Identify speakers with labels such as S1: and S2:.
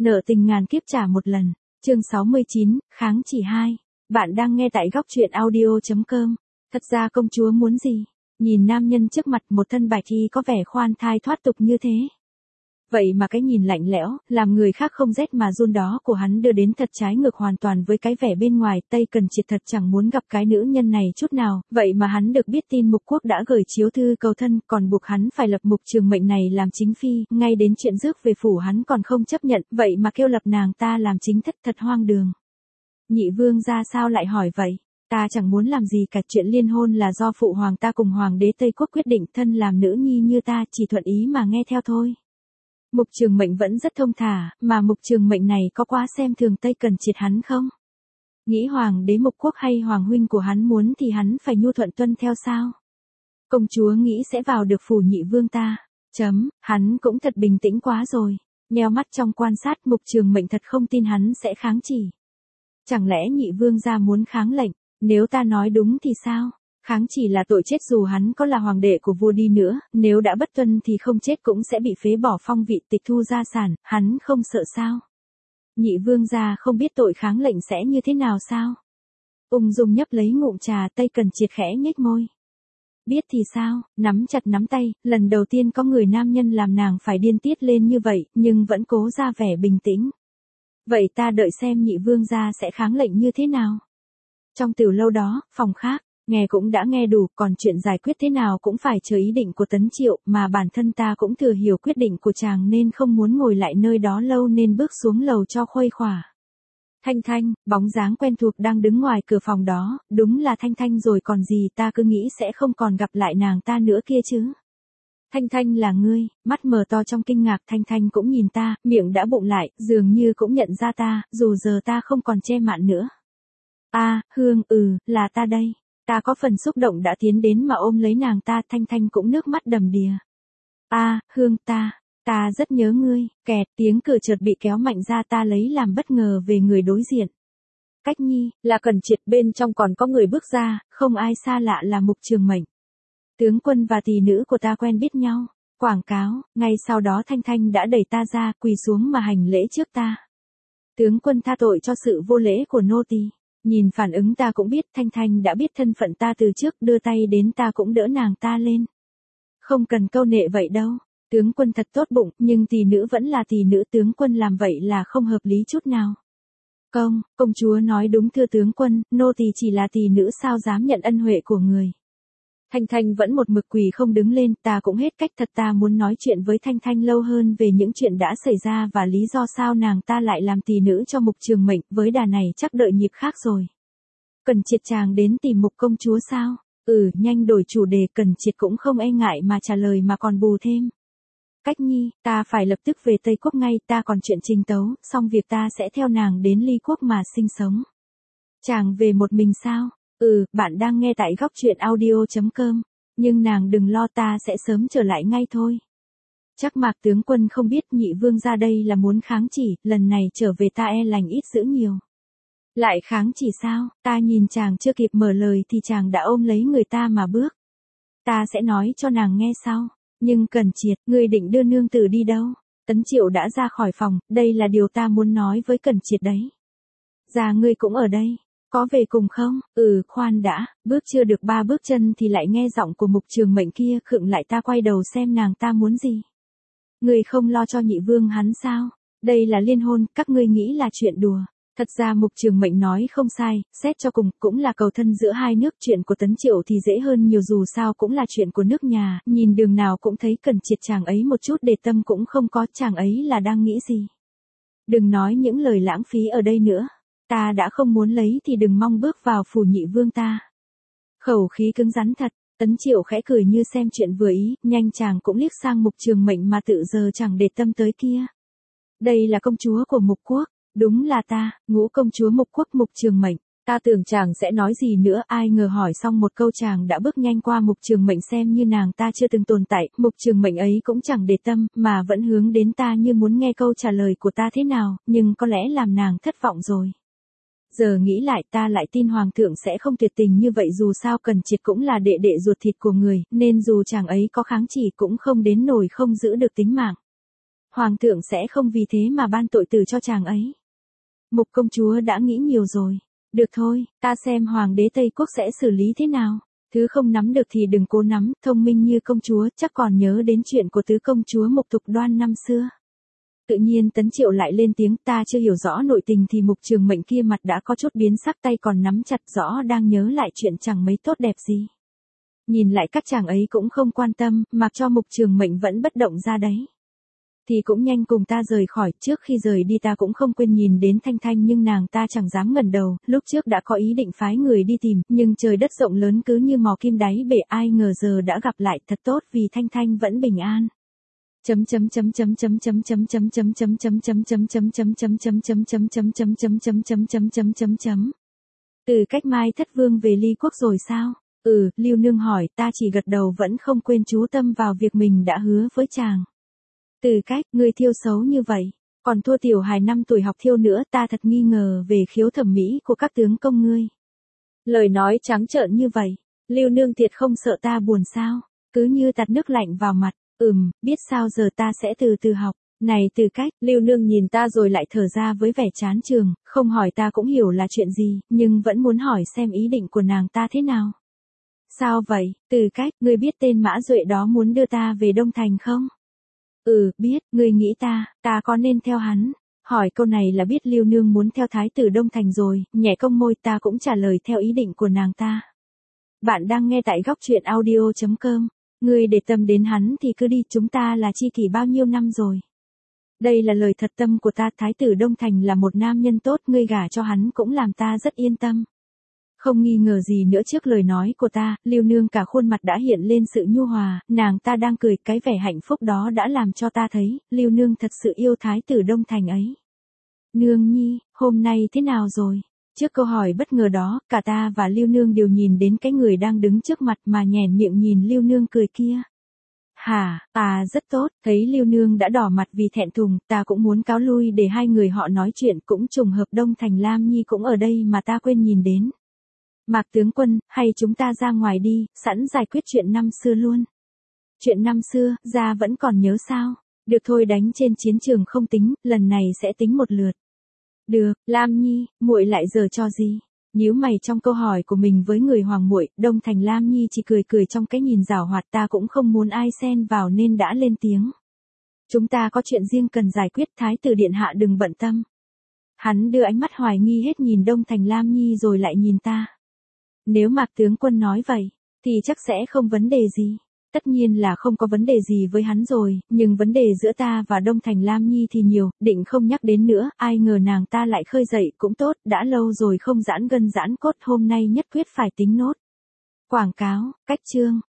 S1: Nợ tình ngàn kiếp trả một lần. Chương 69, kháng chỉ 2. Bạn đang nghe tại góc truyện audio.com. Thật ra công chúa muốn gì? Nhìn nam nhân trước mặt một thân bạch y có vẻ khoan thai thoát tục như thế. Vậy mà cái nhìn lạnh lẽo, làm người khác không rét mà run đó của hắn đưa đến thật trái ngược hoàn toàn với cái vẻ bên ngoài. Tây Cần Triệt thật chẳng muốn gặp cái nữ nhân này chút nào, vậy mà hắn được biết tin Mục Quốc đã gửi chiếu thư cầu thân, còn buộc hắn phải lập Mục Trường Mệnh này làm chính phi, ngay đến chuyện rước về phủ hắn còn không chấp nhận, vậy mà kêu lập nàng ta làm chính thất, thật hoang đường. Nhị vương ra sao lại hỏi vậy? Ta chẳng muốn làm gì cả, chuyện liên hôn là do phụ hoàng ta cùng hoàng đế Tây Quốc quyết định, thân làm nữ nhi như ta chỉ thuận ý mà nghe theo thôi. Mục Trường Mệnh vẫn rất thông thả, mà Mục Trường Mệnh này có quá xem thường Tây Cần Triệt hắn không? Nghĩ hoàng đế Mục Quốc hay hoàng huynh của hắn muốn thì hắn phải nhu thuận tuân theo sao? Công chúa nghĩ sẽ vào được phủ nhị vương ta. Hắn cũng thật bình tĩnh quá rồi. Nheo mắt trong quan sát, Mục Trường Mệnh thật không tin hắn sẽ kháng chỉ. Chẳng lẽ nhị vương gia muốn kháng lệnh? Nếu ta nói đúng thì sao? Kháng chỉ là tội chết dù hắn có là hoàng đệ của vua đi nữa, nếu đã bất tuân thì không chết cũng sẽ bị phế bỏ phong vị, tịch thu gia sản, hắn không sợ sao? Nhị vương gia không biết tội kháng lệnh sẽ như thế nào sao? Ung dung nhấp lấy ngụm trà, Tây Cần Triệt khẽ nhếch môi. Biết thì sao, nắm chặt nắm tay, lần đầu tiên có người nam nhân làm nàng phải điên tiết lên như vậy, nhưng vẫn cố ra vẻ bình tĩnh. Vậy ta đợi xem nhị vương gia sẽ kháng lệnh như thế nào? Trong tiểu lâu đó, phòng khác. Nghe cũng đã nghe đủ, còn chuyện giải quyết thế nào cũng phải chờ ý định của Tấn Triệu, mà bản thân ta cũng thừa hiểu quyết định của chàng nên không muốn ngồi lại nơi đó lâu nên bước xuống lầu cho khuây khỏa. Thanh Thanh, bóng dáng quen thuộc đang đứng ngoài cửa phòng đó, đúng là Thanh Thanh rồi còn gì, ta cứ nghĩ sẽ không còn gặp lại nàng ta nữa kia chứ. Thanh Thanh là ngươi, mắt mở to trong kinh ngạc, Thanh Thanh cũng nhìn ta, miệng đã bụng lại, dường như cũng nhận ra ta, dù giờ ta không còn che mạn nữa. Hương, là ta đây. Ta có phần xúc động đã tiến đến mà ôm lấy nàng ta, Thanh Thanh cũng nước mắt đầm đìa. Hương, ta rất nhớ ngươi, kẹt, tiếng cửa chợt bị kéo mạnh ra, ta lấy làm bất ngờ về người đối diện. Cách Nhi, là Cần Triệt, bên trong còn có người bước ra, không ai xa lạ là Mục Trường Mệnh. Tướng quân và tỷ nữ của ta quen biết nhau, quảng cáo, ngay sau đó Thanh Thanh đã đẩy ta ra, quỳ xuống mà hành lễ trước ta. Tướng quân tha tội cho sự vô lễ của nô tỳ. Nhìn phản ứng ta cũng biết Thanh Thanh đã biết thân phận ta từ trước, đưa tay đến ta cũng đỡ nàng ta lên. Không cần câu nệ vậy đâu, tướng quân thật tốt bụng, nhưng tỷ nữ vẫn là tỷ nữ, tướng quân làm vậy là không hợp lý chút nào. Công chúa nói đúng thưa tướng quân, nô tỳ chỉ là tỷ nữ sao dám nhận ân huệ của người. Thanh Thanh vẫn một mực quỳ không đứng lên, ta cũng hết cách thật, ta muốn nói chuyện với Thanh Thanh lâu hơn về những chuyện đã xảy ra và lý do sao nàng ta lại làm tỷ nữ cho Mục Trường Mệnh, với đà này chắc đợi nhịp khác rồi. Cần Triệt chàng đến tìm Mục công chúa sao? Nhanh đổi chủ đề, Cần Triệt cũng không e ngại mà trả lời mà còn bù thêm. Cách Nhi, ta phải lập tức về Tây Quốc ngay, ta còn chuyện trình tấu, xong việc ta sẽ theo nàng đến Ly Quốc mà sinh sống. Chàng về một mình sao? Bạn đang nghe tại góc truyện audio.com, nhưng nàng đừng lo, ta sẽ sớm trở lại ngay thôi. Chắc Mạc tướng quân không biết nhị vương ra đây là muốn kháng chỉ, lần này trở về ta e lành ít dữ nhiều. Lại kháng chỉ sao? Ta nhìn chàng chưa kịp mở lời thì chàng đã ôm lấy người ta mà bước. Ta sẽ nói cho nàng nghe sau. Nhưng Cần Triệt, ngươi định đưa nương tử đi đâu? Tấn Triệu đã ra khỏi phòng, đây là điều ta muốn nói với Cần Triệt đấy. Dạ ngươi cũng ở đây. Có về cùng không? Khoan đã, bước chưa được 3 bước chân thì lại nghe giọng của Mục Trường Mệnh kia, khựng lại, ta quay đầu xem nàng ta muốn gì. Người không lo cho nhị vương hắn sao? Đây là liên hôn, các ngươi nghĩ là chuyện đùa. Thật ra Mục Trường Mệnh nói không sai, xét cho cùng, cũng là cầu thân giữa hai nước, chuyện của Tấn Triệu thì dễ hơn nhiều, dù sao cũng là chuyện của nước nhà, nhìn đường nào cũng thấy Cần Triệt chàng ấy một chút để tâm cũng không có, chàng ấy là đang nghĩ gì. Đừng nói những lời lãng phí ở đây nữa. Ta đã không muốn lấy thì đừng mong bước vào phủ nhị vương ta. Khẩu khí cứng rắn thật, Tấn Triệu khẽ cười như xem chuyện vừa ý, nhanh chàng cũng liếc sang Mục Trường Mệnh mà tự giờ chẳng để tâm tới kia. Đây là công chúa của Mục Quốc, đúng là ta, ngũ công chúa Mục Quốc Mục Trường Mệnh. Ta tưởng chàng sẽ nói gì nữa, ai ngờ hỏi xong một câu chàng đã bước nhanh qua Mục Trường Mệnh xem như nàng ta chưa từng tồn tại, Mục Trường Mệnh ấy cũng chẳng để tâm, mà vẫn hướng đến ta như muốn nghe câu trả lời của ta thế nào, nhưng có lẽ làm nàng thất vọng rồi. Giờ nghĩ lại ta lại tin hoàng thượng sẽ không tuyệt tình như vậy, dù sao Cần Triệt cũng là đệ đệ ruột thịt của người, nên dù chàng ấy có kháng chỉ cũng không đến nổi không giữ được tính mạng. Hoàng thượng sẽ không vì thế mà ban tội tử cho chàng ấy. Mục công chúa đã nghĩ nhiều rồi. Được thôi, ta xem hoàng đế Tây Quốc sẽ xử lý thế nào. Thứ không nắm được thì đừng cố nắm, thông minh như công chúa chắc còn nhớ đến chuyện của tứ công chúa Mục Thục Đoan năm xưa. Tự nhiên Tấn Triệu lại lên tiếng, ta chưa hiểu rõ nội tình thì Mục Trường Mệnh kia mặt đã có chút biến sắc, tay còn nắm chặt, rõ đang nhớ lại chuyện chẳng mấy tốt đẹp gì. Nhìn lại các chàng ấy cũng không quan tâm, mặc cho Mục Trường Mệnh vẫn bất động ra đấy. Thì cũng nhanh cùng ta rời khỏi, trước khi rời đi ta cũng không quên nhìn đến Thanh Thanh nhưng nàng ta chẳng dám ngẩng đầu, lúc trước đã có ý định phái người đi tìm, nhưng trời đất rộng lớn cứ như mò kim đáy bể, ai ngờ giờ đã gặp lại, thật tốt vì Thanh Thanh vẫn bình an. Từ Cách Mai Thất Vương về Ly Quốc rồi sao? Lưu Nương hỏi, ta chỉ gật đầu vẫn không quên chú tâm vào việc mình đã hứa với chàng. Từ Cách, ngươi thiêu xấu như vậy, còn thua tiểu hài 5 tuổi học thiêu nữa, ta thật nghi ngờ về khiếu thẩm mỹ của các tướng công ngươi. Lời nói trắng trợn như vậy, Lưu Nương thiệt không sợ ta buồn sao? Cứ như tạt nước lạnh vào mặt, biết sao giờ ta sẽ từ từ học. Này Từ Cách, Lưu Nương nhìn ta rồi lại thở ra với vẻ chán chường, không hỏi ta cũng hiểu là chuyện gì, nhưng vẫn muốn hỏi xem ý định của nàng ta thế nào. Sao vậy, Từ Cách, ngươi biết tên Mã Duệ đó muốn đưa ta về Đông Thành không? Biết, ngươi nghĩ ta có nên theo hắn? Hỏi câu này là biết Lưu Nương muốn theo thái tử Đông Thành rồi, nhẹ cong môi, ta cũng trả lời theo ý định của nàng ta. Bạn đang nghe tại góc truyện audio.com. Ngươi để tâm đến hắn thì cứ đi, chúng ta là tri kỷ bao nhiêu năm rồi. Đây là lời thật tâm của ta, thái tử Đông Thành là một nam nhân tốt, ngươi gả cho hắn cũng làm ta rất yên tâm. Không nghi ngờ gì nữa trước lời nói của ta, Lưu Nương cả khuôn mặt đã hiện lên sự nhu hòa, nàng ta đang cười, cái vẻ hạnh phúc đó đã làm cho ta thấy, Lưu Nương thật sự yêu thái tử Đông Thành ấy. Nương nhi, hôm nay thế nào rồi? Trước câu hỏi bất ngờ đó, cả ta và Lưu Nương đều nhìn đến cái người đang đứng trước mặt mà nhoẻn miệng nhìn Lưu Nương cười kia. Rất tốt, thấy Lưu Nương đã đỏ mặt vì thẹn thùng, ta cũng muốn cáo lui để hai người họ nói chuyện, cũng trùng hợp Đông Thành Lam Nhi cũng ở đây mà ta quên nhìn đến. Mạc tướng quân, hay chúng ta ra ngoài đi, sẵn giải quyết chuyện năm xưa luôn. Chuyện năm xưa, gia vẫn còn nhớ sao? Được thôi, đánh trên chiến trường không tính, lần này sẽ tính một lượt. Được, Lam Nhi, muội lại giở trò gì? Nhíu mày trong câu hỏi của mình với người hoàng muội, Đông Thành Lam Nhi chỉ cười cười trong cái nhìn giảo hoạt, ta cũng không muốn ai xen vào nên đã lên tiếng. Chúng ta có chuyện riêng cần giải quyết, thái tử điện hạ đừng bận tâm. Hắn đưa ánh mắt hoài nghi hết nhìn Đông Thành Lam Nhi rồi lại nhìn ta. Nếu Mạc tướng quân nói vậy, thì chắc sẽ không vấn đề gì. Tất nhiên là không có vấn đề gì với hắn rồi, nhưng vấn đề giữa ta và Đông Thành Lam Nhi thì nhiều, định không nhắc đến nữa, ai ngờ nàng ta lại khơi dậy, cũng tốt, đã lâu rồi không giãn gân giãn cốt, hôm nay nhất quyết phải tính nốt. Quảng cáo, cách chương.